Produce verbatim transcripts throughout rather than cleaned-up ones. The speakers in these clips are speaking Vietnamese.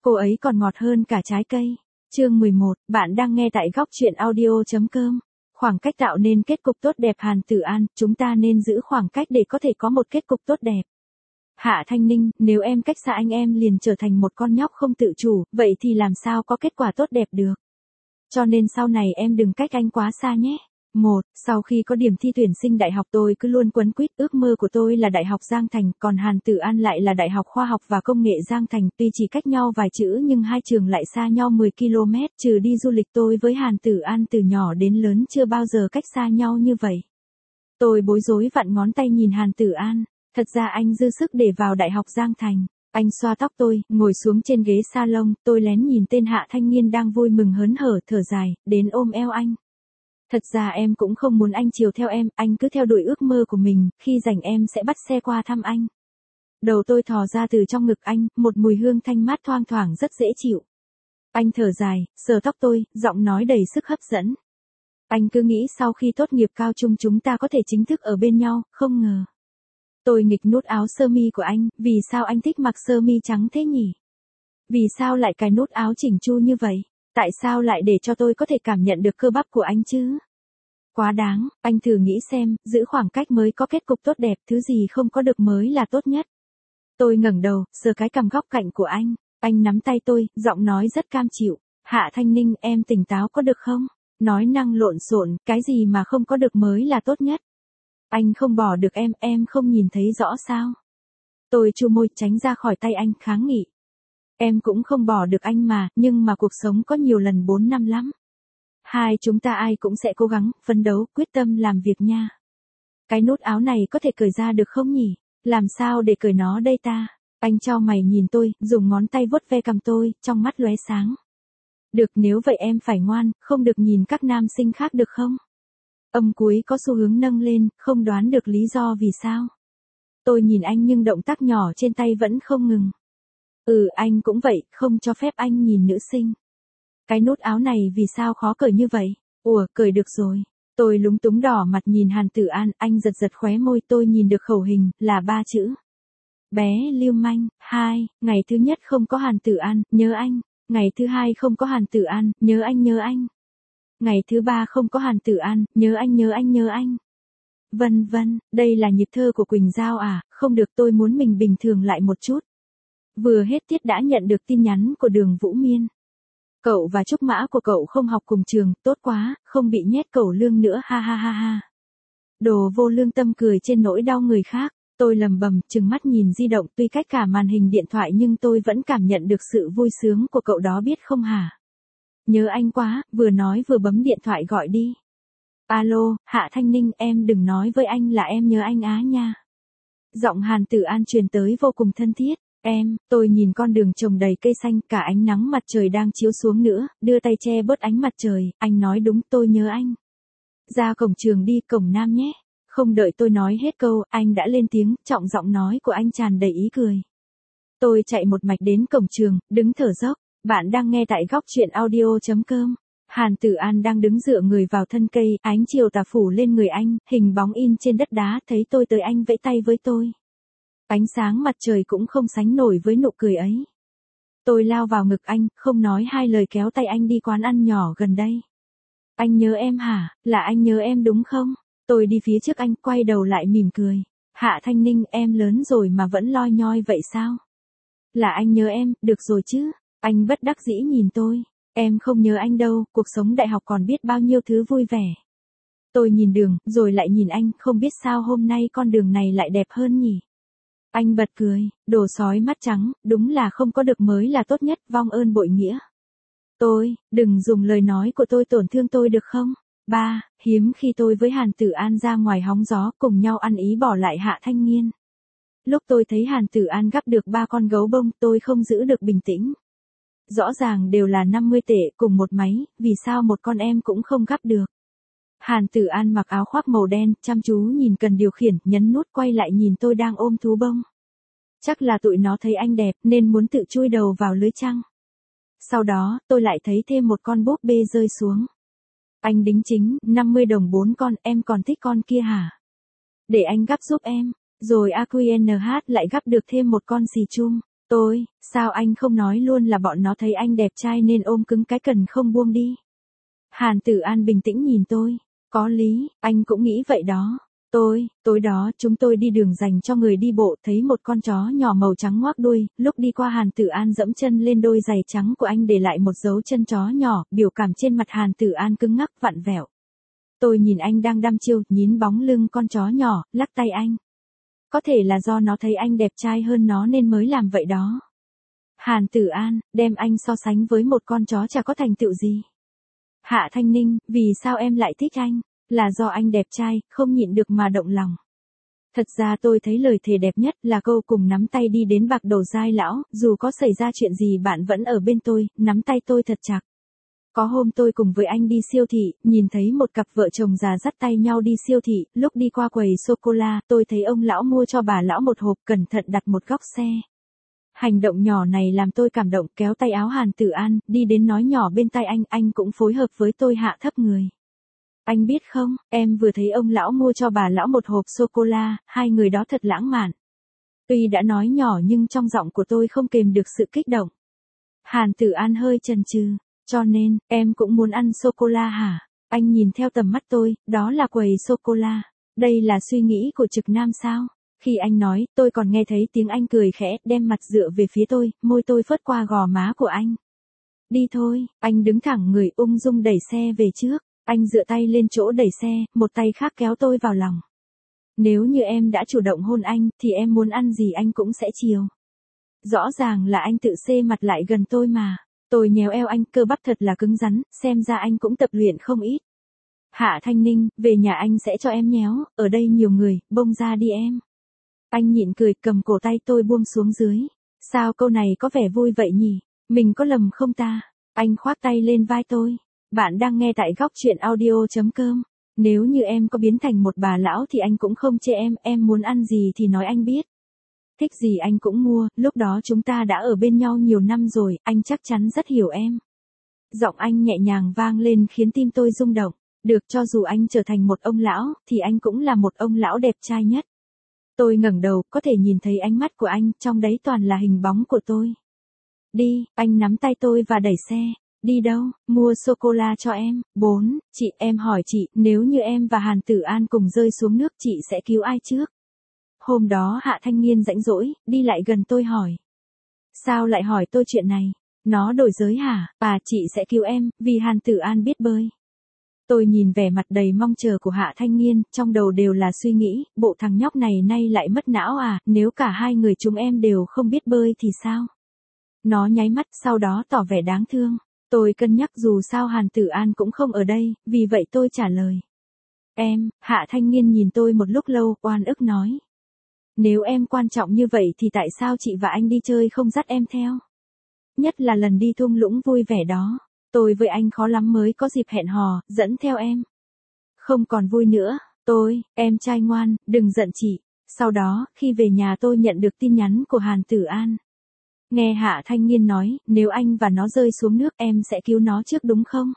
Cô ấy còn ngọt hơn cả trái cây. Chương mười một, bạn đang nghe tại góc truyện audio.com. Khoảng cách tạo nên kết cục tốt đẹp. Hàn Tử An, chúng ta nên giữ khoảng cách để có thể có một kết cục tốt đẹp. Hạ Thanh Ninh, nếu em cách xa anh em liền trở thành một con nhóc không tự chủ, vậy thì làm sao có kết quả tốt đẹp được. Cho nên sau này em đừng cách anh quá xa nhé. Một, sau khi có điểm thi tuyển sinh đại học tôi cứ luôn quấn quýt, ước mơ của tôi là Đại học Giang Thành, còn Hàn Tử An lại là Đại học Khoa học và Công nghệ Giang Thành, tuy chỉ cách nhau vài chữ nhưng hai trường lại xa nhau mười ki lô mét, trừ đi du lịch tôi với Hàn Tử An từ nhỏ đến lớn chưa bao giờ cách xa nhau như vậy. Tôi bối rối vặn ngón tay nhìn Hàn Tử An, thật ra anh dư sức để vào Đại học Giang Thành. Anh xoa tóc tôi, ngồi xuống trên ghế salon, tôi lén nhìn tên Hạ Thanh Niên đang vui mừng hớn hở, thở dài, đến ôm eo anh. Thật ra em cũng không muốn anh chiều theo em, anh cứ theo đuổi ước mơ của mình, khi rảnh em sẽ bắt xe qua thăm anh. Đầu tôi thò ra từ trong ngực anh, một mùi hương thanh mát thoang thoảng rất dễ chịu. Anh thở dài, sờ tóc tôi, giọng nói đầy sức hấp dẫn. Anh cứ nghĩ sau khi tốt nghiệp cao trung chúng ta có thể chính thức ở bên nhau, không ngờ. Tôi nghịch nút áo sơ mi của anh, vì sao anh thích mặc sơ mi trắng thế nhỉ? Vì sao lại cài nút áo chỉnh chu như vậy? Tại sao lại để cho tôi có thể cảm nhận được cơ bắp của anh chứ? Quá đáng, anh thử nghĩ xem, giữ khoảng cách mới có kết cục tốt đẹp, thứ gì không có được mới là tốt nhất. Tôi ngẩng đầu, sờ cái cằm góc cạnh của anh, anh nắm tay tôi, giọng nói rất cam chịu. Hạ Thanh Ninh, em tỉnh táo có được không? Nói năng lộn xộn, cái gì mà không có được mới là tốt nhất. Anh không bỏ được em, em không nhìn thấy rõ sao? Tôi chu môi tránh ra khỏi tay anh, kháng nghị. Em cũng không bỏ được anh mà, nhưng mà cuộc sống có nhiều lần bốn năm lắm. Hai chúng ta ai cũng sẽ cố gắng, phấn đấu, quyết tâm làm việc nha. Cái nút áo này có thể cởi ra được không nhỉ? Làm sao để cởi nó đây ta? Anh chau mày nhìn tôi, dùng ngón tay vuốt ve cằm tôi, trong mắt lóe sáng. Được, nếu vậy em phải ngoan, không được nhìn các nam sinh khác được không? Âm cuối có xu hướng nâng lên, không đoán được lý do vì sao. Tôi nhìn anh nhưng động tác nhỏ trên tay vẫn không ngừng. Ừ, anh cũng vậy, không cho phép anh nhìn nữ sinh. Cái nút áo này vì sao khó cởi như vậy? Ủa, cởi được rồi. Tôi lúng túng đỏ mặt nhìn Hàn Tử An, anh giật giật khóe môi, tôi nhìn được khẩu hình, là ba chữ. Bé lưu manh. Hai, ngày thứ nhất không có Hàn Tử An, nhớ anh. Ngày thứ hai không có Hàn Tử An, nhớ anh nhớ anh. Ngày thứ ba không có Hàn Tử An, nhớ anh nhớ anh nhớ anh. Vân vân, đây là nhịp thơ của Quỳnh Giao à, không được, tôi muốn mình bình thường lại một chút. Vừa hết tiết đã nhận được tin nhắn của Đường Vũ Miên. Cậu và Trúc Mã của cậu không học cùng trường, tốt quá, không bị nhét cẩu lương nữa, ha ha ha ha. Đồ vô lương tâm cười trên nỗi đau người khác, tôi lầm bầm, trừng mắt nhìn di động, tuy cách cả màn hình điện thoại nhưng tôi vẫn cảm nhận được sự vui sướng của cậu đó biết không hả? Nhớ anh quá, vừa nói vừa bấm điện thoại gọi đi. Alo, Hạ Thanh Ninh, em đừng nói với anh là em nhớ anh á nha. Giọng Hàn Tử An truyền tới vô cùng thân thiết. Em, tôi nhìn con đường trồng đầy cây xanh, cả ánh nắng mặt trời đang chiếu xuống nữa, đưa tay che bớt ánh mặt trời, anh nói đúng, tôi nhớ anh. Ra cổng trường đi, cổng nam nhé. Không đợi tôi nói hết câu, anh đã lên tiếng, trọng giọng nói của anh tràn đầy ý cười. Tôi chạy một mạch đến cổng trường, đứng thở dốc. Bạn đang nghe tại góc truyện audio.com. Hàn Tử An đang đứng dựa người vào thân cây, ánh chiều tà phủ lên người anh, hình bóng in trên đất đá, thấy tôi tới anh vẫy tay với tôi. Ánh sáng mặt trời cũng không sánh nổi với nụ cười ấy. Tôi lao vào ngực anh, không nói hai lời kéo tay anh đi quán ăn nhỏ gần đây. Anh nhớ em hả? Là anh nhớ em đúng không? Tôi đi phía trước anh, quay đầu lại mỉm cười. Hạ Thanh Ninh, em lớn rồi mà vẫn loi nhoi vậy sao? Là anh nhớ em, được rồi chứ? Anh bất đắc dĩ nhìn tôi. Em không nhớ anh đâu, cuộc sống đại học còn biết bao nhiêu thứ vui vẻ. Tôi nhìn đường, rồi lại nhìn anh, không biết sao hôm nay con đường này lại đẹp hơn nhỉ? Anh bật cười, đồ sói mắt trắng, đúng là không có được mới là tốt nhất, vong ơn bội nghĩa. Tôi, đừng dùng lời nói của tôi tổn thương tôi được không? Ba, hiếm khi tôi với Hàn Tử An ra ngoài hóng gió, cùng nhau ăn ý bỏ lại Hạ Thanh Nghiên. Lúc tôi thấy Hàn Tử An gắp được ba con gấu bông, tôi không giữ được bình tĩnh. Rõ ràng đều là năm mươi tệ, cùng một máy, vì sao một con em cũng không gắp được? Hàn Tử An mặc áo khoác màu đen, chăm chú nhìn cần điều khiển, nhấn nút quay lại nhìn tôi đang ôm thú bông. Chắc là tụi nó thấy anh đẹp, nên muốn tự chui đầu vào lưới chăng? Sau đó, tôi lại thấy thêm một con búp bê rơi xuống. Anh đính chính, năm mươi đồng bốn con, em còn thích con kia hả? Để anh gắp giúp em. Rồi a quy en hát lại gắp được thêm một con xì chum. Tôi, sao anh không nói luôn là bọn nó thấy anh đẹp trai nên ôm cứng cái cần không buông đi. Hàn Tử An bình tĩnh nhìn tôi. Có lý, anh cũng nghĩ vậy đó. Tôi, tối đó chúng tôi đi đường dành cho người đi bộ thấy một con chó nhỏ màu trắng ngoác đuôi, lúc đi qua Hàn Tử An dẫm chân lên đôi giày trắng của anh để lại một dấu chân chó nhỏ, biểu cảm trên mặt Hàn Tử An cứng ngắc vặn vẹo. Tôi nhìn anh đang đăm chiêu, nhín bóng lưng con chó nhỏ, lắc tay anh. Có thể là do nó thấy anh đẹp trai hơn nó nên mới làm vậy đó. Hàn Tử An, đem anh so sánh với một con chó chả có thành tựu gì. Hạ Thanh Ninh, vì sao em lại thích anh? Là do anh đẹp trai, không nhịn được mà động lòng. Thật ra tôi thấy lời thề đẹp nhất là câu cùng nắm tay đi đến bạc đầu giai lão, dù có xảy ra chuyện gì bạn vẫn ở bên tôi, nắm tay tôi thật chặt. Có hôm tôi cùng với anh đi siêu thị, nhìn thấy một cặp vợ chồng già dắt tay nhau đi siêu thị, lúc đi qua quầy sô-cô-la, tôi thấy ông lão mua cho bà lão một hộp cẩn thận đặt một góc xe. Hành động nhỏ này làm tôi cảm động, kéo tay áo Hàn Tử An, đi đến nói nhỏ bên tai anh, anh cũng phối hợp với tôi hạ thấp người. Anh biết không, em vừa thấy ông lão mua cho bà lão một hộp sô-cô-la, hai người đó thật lãng mạn. Tuy đã nói nhỏ nhưng trong giọng của tôi không kềm được sự kích động. Hàn Tử An hơi chần chừ, cho nên, em cũng muốn ăn sô-cô-la hả? Anh nhìn theo tầm mắt tôi, đó là quầy sô-cô-la. Đây là suy nghĩ của trực nam sao? Khi anh nói, tôi còn nghe thấy tiếng anh cười khẽ, đem mặt dựa về phía tôi, môi tôi phớt qua gò má của anh. Đi thôi, anh đứng thẳng người ung dung đẩy xe về trước. Anh dựa tay lên chỗ đẩy xe, một tay khác kéo tôi vào lòng. Nếu như em đã chủ động hôn anh, thì em muốn ăn gì anh cũng sẽ chiều. Rõ ràng là anh tự xê mặt lại gần tôi mà. Tôi nhéo eo anh, cơ bắp thật là cứng rắn, xem ra anh cũng tập luyện không ít. Hạ Thanh Ninh, về nhà anh sẽ cho em nhéo, ở đây nhiều người, bông ra đi em. Anh nhịn cười, cầm cổ tay tôi buông xuống dưới. Sao câu này có vẻ vui vậy nhỉ? Mình có lầm không ta? Anh khoác tay lên vai tôi. Bạn đang nghe tại góc truyện audio.com. Nếu như em có biến thành một bà lão thì anh cũng không chê em, em muốn ăn gì thì nói anh biết. Thích gì anh cũng mua, lúc đó chúng ta đã ở bên nhau nhiều năm rồi, anh chắc chắn rất hiểu em. Giọng anh nhẹ nhàng vang lên khiến tim tôi rung động. Được, cho dù anh trở thành một ông lão, thì anh cũng là một ông lão đẹp trai nhất. Tôi ngẩng đầu, có thể nhìn thấy ánh mắt của anh, trong đấy toàn là hình bóng của tôi. Đi, anh nắm tay tôi và đẩy xe. Đi đâu? Mua sô-cô-la cho em. Bốn, chị, em hỏi chị, nếu như em và Hàn Tử An cùng rơi xuống nước chị sẽ cứu ai trước? Hôm đó Hạ Thanh Nghiên rãnh rỗi, đi lại gần tôi hỏi. Sao lại hỏi tôi chuyện này? Nó đổi giới hả? À, chị sẽ cứu em, vì Hàn Tử An biết bơi. Tôi nhìn vẻ mặt đầy mong chờ của Hạ Thanh Nghiên, trong đầu đều là suy nghĩ, bộ thằng nhóc này nay lại mất não à, nếu cả hai người chúng em đều không biết bơi thì sao? Nó nháy mắt, sau đó tỏ vẻ đáng thương. Tôi cân nhắc dù sao Hàn Tử An cũng không ở đây, vì vậy tôi trả lời. Em, Hạ Thanh Nghiên nhìn tôi một lúc lâu, oan ức nói. Nếu em quan trọng như vậy thì tại sao chị và anh đi chơi không dắt em theo? Nhất là lần đi thung lũng vui vẻ đó, tôi với anh khó lắm mới có dịp hẹn hò, dẫn theo em. Không còn vui nữa, tôi, em trai ngoan, đừng giận chị. Sau đó, khi về nhà tôi nhận được tin nhắn của Hàn Tử An. Nghe Hạ Thanh Nghiên nói, nếu anh và nó rơi xuống nước em sẽ cứu nó trước đúng không?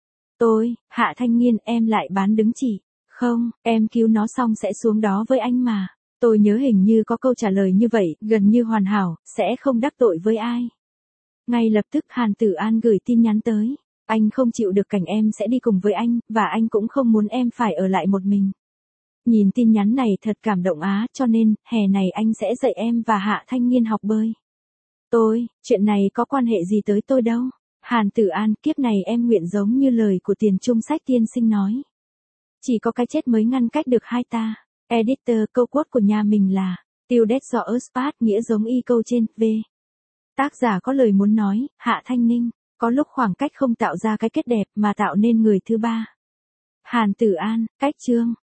Tôi, Hạ Thanh Nghiên, em lại bán đứng chị. Không, em cứu nó xong sẽ xuống đó với anh mà. Tôi nhớ hình như có câu trả lời như vậy, gần như hoàn hảo, sẽ không đắc tội với ai. Ngay lập tức Hàn Tử An gửi tin nhắn tới. Anh không chịu được cảnh em sẽ đi cùng với anh, và anh cũng không muốn em phải ở lại một mình. Nhìn tin nhắn này thật cảm động á, cho nên, hè này anh sẽ dạy em và Hạ Thanh Nghiên học bơi. Tôi, chuyện này có quan hệ gì tới tôi đâu. Hàn Tử An, kiếp này em nguyện giống như lời của Tiền Trung Sách tiên sinh nói. Chỉ có cái chết mới ngăn cách được hai ta. Editor, câu quote của nhà mình là, Tiêu đét do Earthpad, nghĩa giống y câu trên, V. Tác giả có lời muốn nói, Hạ Thanh Ninh, có lúc khoảng cách không tạo ra cái kết đẹp mà tạo nên người thứ ba. Hàn Tử An, cách chương.